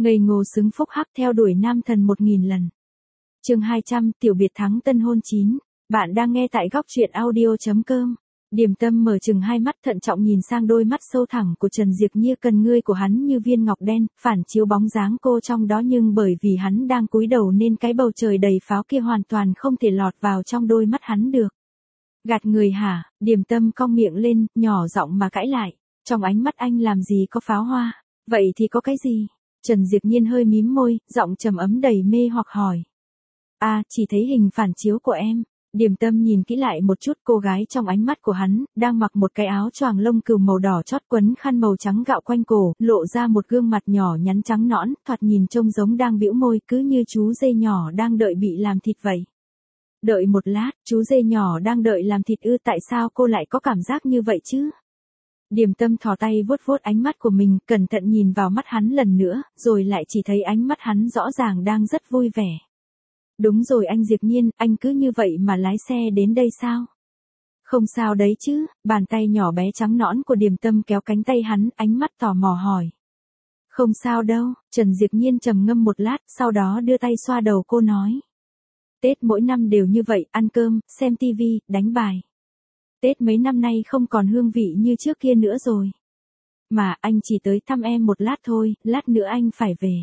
Ngây ngô xứng phúc hắc theo đuổi nam thần 1000 lần. Chương 200, tiểu biệt thắng tân hôn 9. Bạn đang nghe tại góc truyện audio.com. Điềm Tâm mở chừng hai mắt thận trọng nhìn sang đôi mắt sâu thẳm của Trần Diệp Nhiên, cần ngươi của hắn như viên ngọc đen, phản chiếu bóng dáng cô trong đó, nhưng bởi vì hắn đang cúi đầu nên cái bầu trời đầy pháo kia hoàn toàn không thể lọt vào trong đôi mắt hắn được. Gạt người hả? Điềm Tâm cong miệng lên, nhỏ giọng mà cãi lại. Trong ánh mắt anh làm gì có pháo hoa? Vậy thì có cái gì? Trần Diệp Nhiên hơi mím môi, giọng trầm ấm đầy mê hoặc hỏi. Chỉ thấy hình phản chiếu của em. Điềm Tâm nhìn kỹ lại một chút, cô gái trong ánh mắt của hắn, đang mặc một cái áo choàng lông cừu màu đỏ chót quấn khăn màu trắng gạo quanh cổ, lộ ra một gương mặt nhỏ nhắn trắng nõn, thoạt nhìn trông giống đang bĩu môi, cứ như chú dê nhỏ đang đợi bị làm thịt vậy. Đợi một lát, chú dê nhỏ đang đợi làm thịt ư? Tại sao cô lại có cảm giác như vậy chứ? Điềm Tâm thò tay vuốt vuốt ánh mắt của mình, cẩn thận nhìn vào mắt hắn lần nữa, rồi lại chỉ thấy ánh mắt hắn rõ ràng đang rất vui vẻ. Đúng rồi anh Diệp Nhiên, anh cứ như vậy mà lái xe đến đây sao? Không sao đấy chứ? Bàn tay nhỏ bé trắng nõn của Điềm Tâm kéo cánh tay hắn, ánh mắt tò mò hỏi. Không sao đâu, Trần Diệp Nhiên trầm ngâm một lát, sau đó đưa tay xoa đầu cô nói. Tết mỗi năm đều như vậy, ăn cơm, xem tivi, đánh bài. Tết mấy năm nay không còn hương vị như trước kia nữa rồi. Mà anh chỉ tới thăm em một lát thôi, lát nữa anh phải về.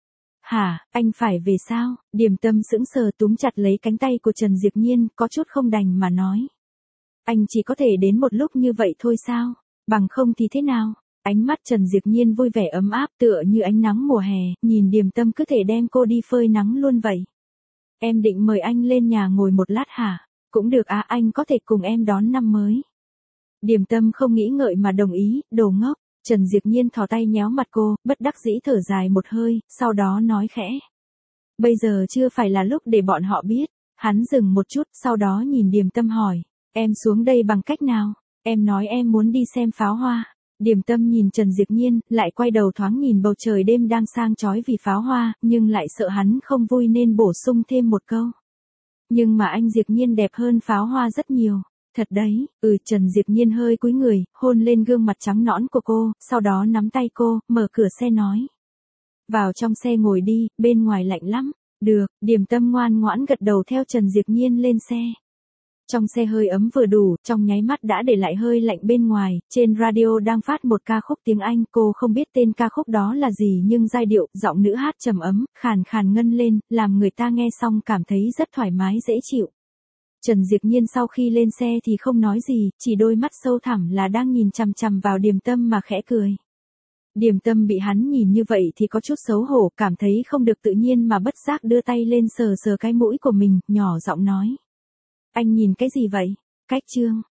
Hả, anh phải về sao? Điềm Tâm sững sờ túm chặt lấy cánh tay của Trần Diệp Nhiên, có chút không đành mà nói. Anh chỉ có thể đến một lúc như vậy thôi sao? Bằng không thì thế nào? Ánh mắt Trần Diệp Nhiên vui vẻ ấm áp tựa như ánh nắng mùa hè, nhìn Điềm Tâm cứ thể đem cô đi phơi nắng luôn vậy. Em định mời anh lên nhà ngồi một lát hả? Cũng được anh có thể cùng em đón năm mới. Điềm Tâm không nghĩ ngợi mà đồng ý, đồ ngốc. Trần Diệp Nhiên thò tay nhéo mặt cô, bất đắc dĩ thở dài một hơi, sau đó nói khẽ. Bây giờ chưa phải là lúc để bọn họ biết. Hắn dừng một chút, sau đó nhìn Điềm Tâm hỏi. Em xuống đây bằng cách nào? Em nói em muốn đi xem pháo hoa. Điềm Tâm nhìn Trần Diệp Nhiên, lại quay đầu thoáng nhìn bầu trời đêm đang sang chói vì pháo hoa, nhưng lại sợ hắn không vui nên bổ sung thêm một câu. Nhưng mà anh Diệp Nhiên đẹp hơn pháo hoa rất nhiều. Thật đấy, Trần Diệp Nhiên hơi cúi người, hôn lên gương mặt trắng nõn của cô, sau đó nắm tay cô, mở cửa xe nói. Vào trong xe ngồi đi, bên ngoài lạnh lắm. Được, Điềm Tâm ngoan ngoãn gật đầu theo Trần Diệp Nhiên lên xe. Trong xe hơi ấm vừa đủ, trong nháy mắt đã để lại hơi lạnh bên ngoài, trên radio đang phát một ca khúc tiếng Anh, cô không biết tên ca khúc đó là gì nhưng giai điệu, giọng nữ hát trầm ấm, khàn khàn ngân lên, làm người ta nghe xong cảm thấy rất thoải mái dễ chịu. Trần Diệp Nhiên sau khi lên xe thì không nói gì, chỉ đôi mắt sâu thẳm là đang nhìn chằm chằm vào Điềm Tâm mà khẽ cười. Điềm Tâm bị hắn nhìn như vậy thì có chút xấu hổ, cảm thấy không được tự nhiên mà bất giác đưa tay lên sờ sờ cái mũi của mình, nhỏ giọng nói. Anh nhìn cái gì vậy? Cách chương.